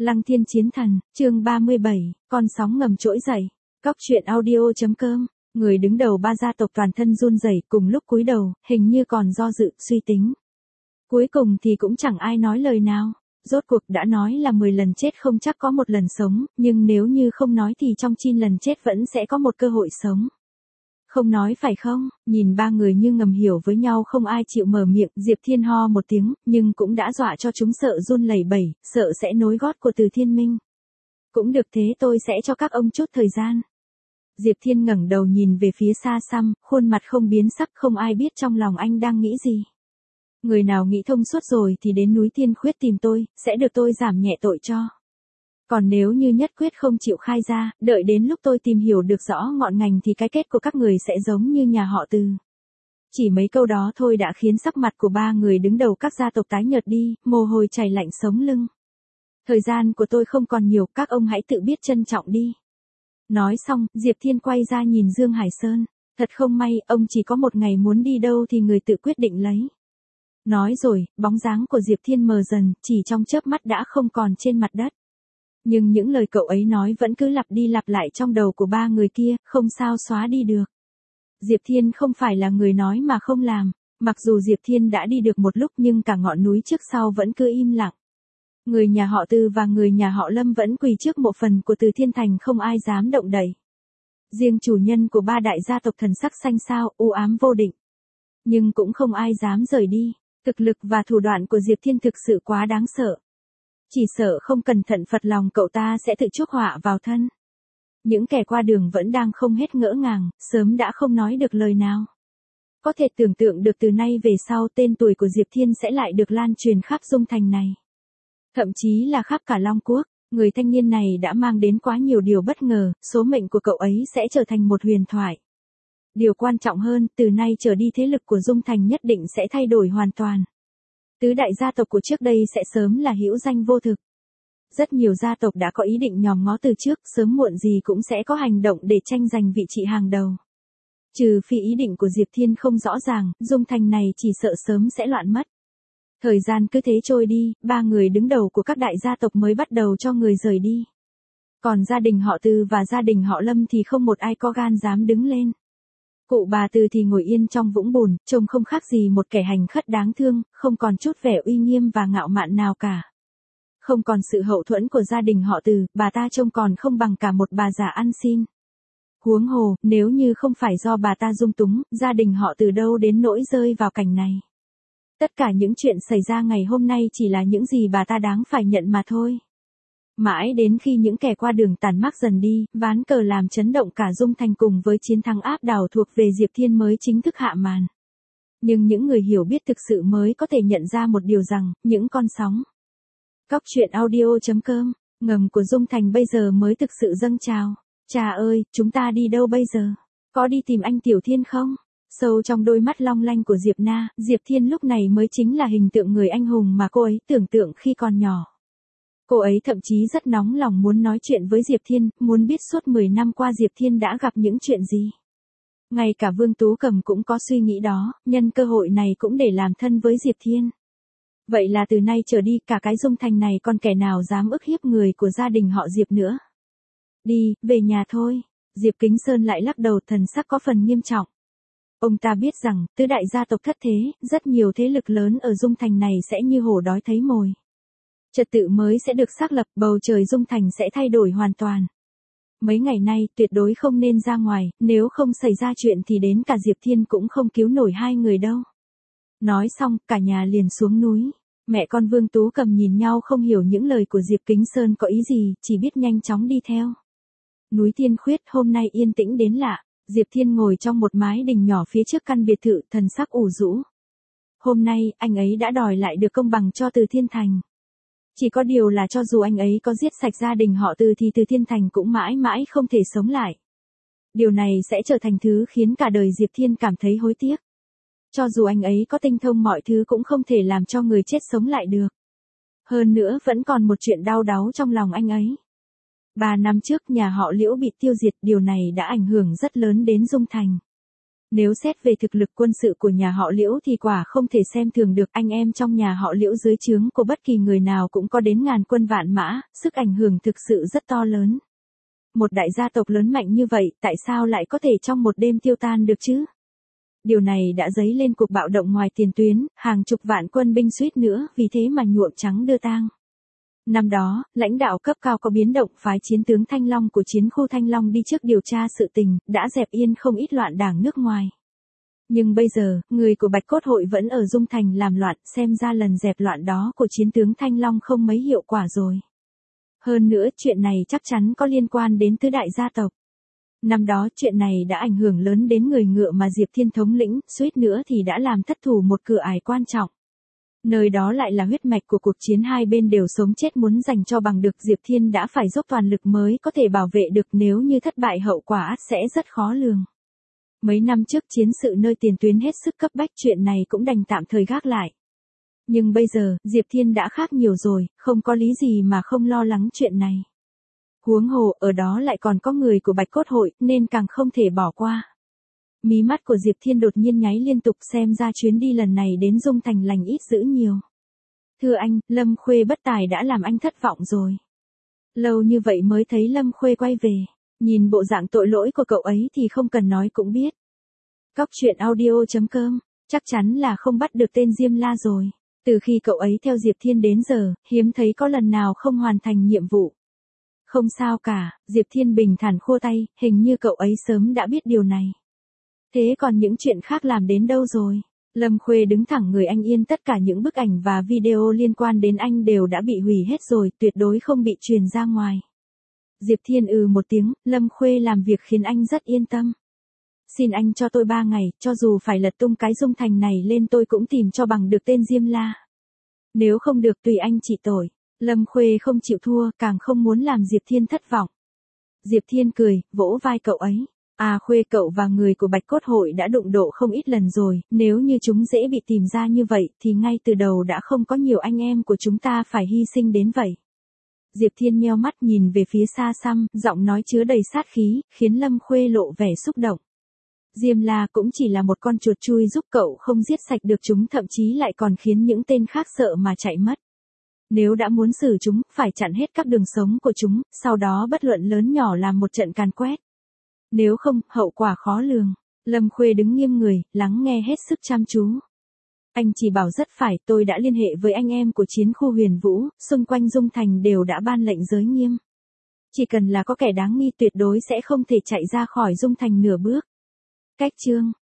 Lăng Thiên Chiến Thần, chương 37, con sóng ngầm trỗi dậy. Cóc truyện audio.com, người đứng đầu ba gia tộc toàn thân run rẩy cùng lúc cúi đầu, hình như còn do dự, suy tính. Cuối cùng thì cũng chẳng ai nói lời nào. Rốt cuộc đã nói là 10 lần chết không chắc có một lần sống, nhưng nếu như không nói thì trong 9 lần chết vẫn sẽ có một cơ hội sống. Không nói phải không? Nhìn ba người như ngầm hiểu với nhau không ai chịu mở miệng, Diệp Thiên ho một tiếng, nhưng cũng đã dọa cho chúng sợ run lẩy bẩy, sợ sẽ nối gót của Từ Thiên Minh. Cũng được thế, tôi sẽ cho các ông chút thời gian. Diệp Thiên ngẩng đầu nhìn về phía xa xăm, khuôn mặt không biến sắc, không ai biết trong lòng anh đang nghĩ gì. Người nào nghĩ thông suốt rồi thì đến núi Thiên Khuyết tìm tôi, sẽ được tôi giảm nhẹ tội cho. Còn nếu như nhất quyết không chịu khai ra, đợi đến lúc tôi tìm hiểu được rõ ngọn ngành thì cái kết của các người sẽ giống như nhà họ Từ. Chỉ mấy câu đó thôi đã khiến sắc mặt của ba người đứng đầu các gia tộc tái nhợt đi, mồ hôi chảy lạnh sống lưng. Thời gian của tôi không còn nhiều, các ông hãy tự biết trân trọng đi. Nói xong, Diệp Thiên quay ra nhìn Dương Hải Sơn. Thật không may, ông chỉ có một ngày muốn đi đâu thì người tự quyết định lấy. Nói rồi, bóng dáng của Diệp Thiên mờ dần, chỉ trong chớp mắt đã không còn trên mặt đất. Nhưng những lời cậu ấy nói vẫn cứ lặp đi lặp lại trong đầu của ba người kia, không sao xóa đi được. Diệp Thiên không phải là người nói mà không làm. Mặc dù Diệp Thiên đã đi được một lúc nhưng cả ngọn núi trước sau vẫn cứ im lặng. Người nhà họ Từ và người nhà họ Lâm vẫn quỳ trước mộ phần của Từ Thiên Thành, không ai dám động đậy. Riêng chủ nhân của ba đại gia tộc thần sắc xanh xao, u ám vô định. Nhưng cũng không ai dám rời đi. Thực lực và thủ đoạn của Diệp Thiên thực sự quá đáng sợ. Chỉ sợ không cẩn thận phật lòng cậu ta sẽ tự chuốc họa vào thân. Những kẻ qua đường vẫn đang không hết ngỡ ngàng, sớm đã không nói được lời nào. Có thể tưởng tượng được từ nay về sau tên tuổi của Diệp Thiên sẽ lại được lan truyền khắp Dung Thành này. Thậm chí là khắp cả Long Quốc, người thanh niên này đã mang đến quá nhiều điều bất ngờ, số mệnh của cậu ấy sẽ trở thành một huyền thoại. Điều quan trọng hơn, từ nay trở đi thế lực của Dung Thành nhất định sẽ thay đổi hoàn toàn. Tứ đại gia tộc của trước đây sẽ sớm là hữu danh vô thực. Rất nhiều gia tộc đã có ý định nhòm ngó từ trước, sớm muộn gì cũng sẽ có hành động để tranh giành vị trí hàng đầu. Trừ phi ý định của Diệp Thiên không rõ ràng, Dung Thành này chỉ sợ sớm sẽ loạn mất. Thời gian cứ thế trôi đi, ba người đứng đầu của các đại gia tộc mới bắt đầu cho người rời đi. Còn gia đình họ Từ và gia đình họ Lâm thì không một ai có gan dám đứng lên. Cụ bà Từ thì ngồi yên trong vũng bùn, trông không khác gì một kẻ hành khất đáng thương, không còn chút vẻ uy nghiêm và ngạo mạn nào cả. Không còn sự hậu thuẫn của gia đình họ Từ, bà ta trông còn không bằng cả một bà già ăn xin. Huống hồ, nếu như không phải do bà ta dung túng, gia đình họ Từ đâu đến nỗi rơi vào cảnh này. Tất cả những chuyện xảy ra ngày hôm nay chỉ là những gì bà ta đáng phải nhận mà thôi. Mãi đến khi những kẻ qua đường tàn mát dần đi, ván cờ làm chấn động cả Dung Thành cùng với chiến thắng áp đảo thuộc về Diệp Thiên mới chính thức hạ màn. Nhưng những người hiểu biết thực sự mới có thể nhận ra một điều rằng, những con sóng. Cóc truyện audio.com, ngầm của Dung Thành bây giờ mới thực sự dâng trào. Cha ơi, chúng ta đi đâu bây giờ? Có đi tìm anh Tiểu Thiên không? Sâu trong đôi mắt long lanh của Diệp Na, Diệp Thiên lúc này mới chính là hình tượng người anh hùng mà cô ấy tưởng tượng khi còn nhỏ. Cô ấy thậm chí rất nóng lòng muốn nói chuyện với Diệp Thiên, muốn biết suốt 10 năm qua Diệp Thiên đã gặp những chuyện gì. Ngay cả Vương Tú Cầm cũng có suy nghĩ đó, nhân cơ hội này cũng để làm thân với Diệp Thiên. Vậy là từ nay trở đi cả cái Dung Thành này còn kẻ nào dám ức hiếp người của gia đình họ Diệp nữa. Đi, về nhà thôi. Diệp Kính Sơn lại lắc đầu, thần sắc có phần nghiêm trọng. Ông ta biết rằng, tứ đại gia tộc thất thế, rất nhiều thế lực lớn ở Dung Thành này sẽ như hổ đói thấy mồi. Trật tự mới sẽ được xác lập, bầu trời Dung Thành sẽ thay đổi hoàn toàn. Mấy ngày nay, tuyệt đối không nên ra ngoài, nếu không xảy ra chuyện thì đến cả Diệp Thiên cũng không cứu nổi hai người đâu. Nói xong, cả nhà liền xuống núi. Mẹ con Vương Tú Cầm nhìn nhau không hiểu những lời của Diệp Kính Sơn có ý gì, chỉ biết nhanh chóng đi theo. Núi Thiên Khuyết hôm nay yên tĩnh đến lạ. Diệp Thiên ngồi trong một mái đình nhỏ phía trước căn biệt thự, thần sắc ủ rũ. Hôm nay, anh ấy đã đòi lại được công bằng cho Từ Thiên Thành. Chỉ có điều là cho dù anh ấy có giết sạch gia đình họ Từ thì Từ Thiên Thành cũng mãi mãi không thể sống lại. Điều này sẽ trở thành thứ khiến cả đời Diệp Thiên cảm thấy hối tiếc. Cho dù anh ấy có tinh thông mọi thứ cũng không thể làm cho người chết sống lại được. Hơn nữa vẫn còn một chuyện đau đáu trong lòng anh ấy. 3 năm trước nhà họ Liễu bị tiêu diệt, điều này đã ảnh hưởng rất lớn đến Dung Thành. Nếu xét về thực lực quân sự của nhà họ Liễu thì quả không thể xem thường được, anh em trong nhà họ Liễu dưới trướng của bất kỳ người nào cũng có đến ngàn quân vạn mã, sức ảnh hưởng thực sự rất to lớn. Một đại gia tộc lớn mạnh như vậy, tại sao lại có thể trong một đêm tiêu tan được chứ? Điều này đã dấy lên cuộc bạo động ngoài tiền tuyến, hàng chục vạn quân binh suýt nữa vì thế mà nhuộm trắng đưa tang. Năm đó, lãnh đạo cấp cao có biến động, phái chiến tướng Thanh Long của chiến khu Thanh Long đi trước điều tra sự tình, đã dẹp yên không ít loạn đảng nước ngoài. Nhưng bây giờ, người của Bạch Cốt Hội vẫn ở Dung Thành làm loạn, xem ra lần dẹp loạn đó của chiến tướng Thanh Long không mấy hiệu quả rồi. Hơn nữa, chuyện này chắc chắn có liên quan đến tứ đại gia tộc. Năm đó chuyện này đã ảnh hưởng lớn đến người Ngựa mà Diệp Thiên thống lĩnh, suýt nữa thì đã làm thất thủ một cửa ải quan trọng. Nơi đó lại là huyết mạch của cuộc chiến, hai bên đều sống chết muốn giành cho bằng được, Diệp Thiên đã phải dốc toàn lực mới có thể bảo vệ được, nếu như thất bại hậu quả ắt sẽ rất khó lường. Mấy năm trước chiến sự nơi tiền tuyến hết sức cấp bách, chuyện này cũng đành tạm thời gác lại. Nhưng bây giờ, Diệp Thiên đã khác nhiều rồi, không có lý gì mà không lo lắng chuyện này. Huống hồ, ở đó lại còn có người của Bạch Cốt Hội, nên càng không thể bỏ qua. Mí mắt của Diệp Thiên đột nhiên nháy liên tục, xem ra chuyến đi lần này đến Dung Thành lành ít dữ nhiều. Thưa anh, Lâm Khuê bất tài đã làm anh thất vọng rồi. Lâu như vậy mới thấy Lâm Khuê quay về, nhìn bộ dạng tội lỗi của cậu ấy thì không cần nói cũng biết. Cóc truyện audio.com, chắc chắn là không bắt được tên Diêm La rồi. Từ khi cậu ấy theo Diệp Thiên đến giờ, hiếm thấy có lần nào không hoàn thành nhiệm vụ. Không sao cả, Diệp Thiên bình thản khua tay, hình như cậu ấy sớm đã biết điều này. Thế còn những chuyện khác làm đến đâu rồi? Lâm Khuê đứng thẳng người, anh yên, tất cả những bức ảnh và video liên quan đến anh đều đã bị hủy hết rồi, tuyệt đối không bị truyền ra ngoài. Diệp Thiên một tiếng, Lâm Khuê làm việc khiến anh rất yên tâm. Xin anh cho tôi 3 ngày, cho dù phải lật tung cái Dung Thành này lên tôi cũng tìm cho bằng được tên Diêm La. Nếu không được tùy anh trị tội. Lâm Khuê không chịu thua, càng không muốn làm Diệp Thiên thất vọng. Diệp Thiên cười, vỗ vai cậu ấy. Khuê, cậu và người của Bạch Cốt Hội đã đụng độ không ít lần rồi, nếu như chúng dễ bị tìm ra như vậy thì ngay từ đầu đã không có nhiều anh em của chúng ta phải hy sinh đến vậy. Diệp Thiên nheo mắt nhìn về phía xa xăm, giọng nói chứa đầy sát khí, khiến Lâm Khuê lộ vẻ xúc động. Diêm La cũng chỉ là một con chuột chui giúp cậu không giết sạch được chúng, thậm chí lại còn khiến những tên khác sợ mà chạy mất. Nếu đã muốn xử chúng, phải chặn hết các đường sống của chúng, sau đó bất luận lớn nhỏ làm một trận càn quét. Nếu không, hậu quả khó lường. Lâm Khuê đứng nghiêm người, lắng nghe hết sức chăm chú. Anh chỉ bảo rất phải, tôi đã liên hệ với anh em của chiến khu Huyền Vũ, xung quanh Dung Thành đều đã ban lệnh giới nghiêm. Chỉ cần là có kẻ đáng nghi tuyệt đối sẽ không thể chạy ra khỏi Dung Thành nửa bước. Cách chương